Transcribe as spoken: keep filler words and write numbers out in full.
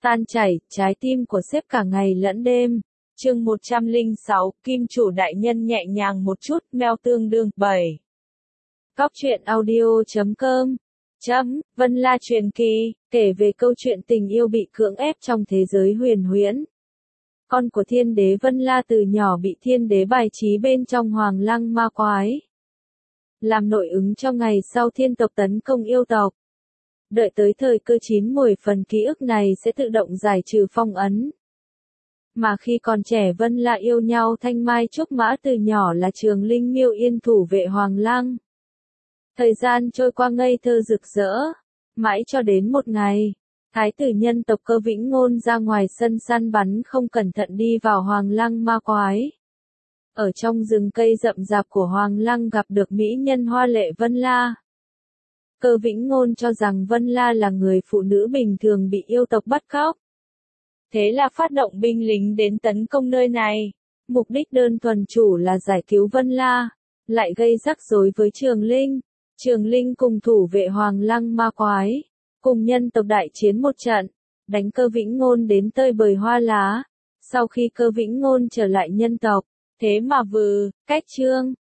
Tan chảy, trái tim của sếp cả ngày lẫn đêm. Chương một trăm lẻ sáu, Kim chủ đại nhân nhẹ nhàng một chút, meo tương đương, bảy. Cóc truyện audio chấm com. Chấm, Vân La truyền kỳ, kể về câu chuyện tình yêu bị cưỡng ép trong thế giới huyền huyễn. Con của thiên đế Vân La từ nhỏ bị thiên đế bài trí bên trong hoàng lăng ma quái. Làm nội ứng cho ngày sau thiên tộc tấn công yêu tộc. Đợi tới thời cơ chín muồi phần ký ức này sẽ tự động giải trừ phong ấn. Mà khi còn trẻ Vân La yêu nhau thanh mai trúc mã từ nhỏ là Trường Linh Miêu Yên thủ vệ hoàng lăng. Thời gian trôi qua ngây thơ rực rỡ, mãi cho đến một ngày, thái tử nhân tộc Cơ Vĩnh Ngôn ra ngoài sân săn bắn không cẩn thận đi vào hoàng lăng ma quái. Ở trong rừng cây rậm rạp của hoàng lăng gặp được mỹ nhân hoa lệ Vân La. Cơ Vĩnh Ngôn cho rằng Vân La là người phụ nữ bình thường bị yêu tộc bắt cóc. Thế là phát động binh lính đến tấn công nơi này. Mục đích đơn thuần chủ là giải cứu Vân La, lại gây rắc rối với Trường Linh. Trường Linh cùng thủ vệ hoàng lăng ma quái, cùng nhân tộc đại chiến một trận, đánh Cơ Vĩnh Ngôn đến tơi bời hoa lá. Sau khi Cơ Vĩnh Ngôn trở lại nhân tộc, thế mà vừ, cách chương,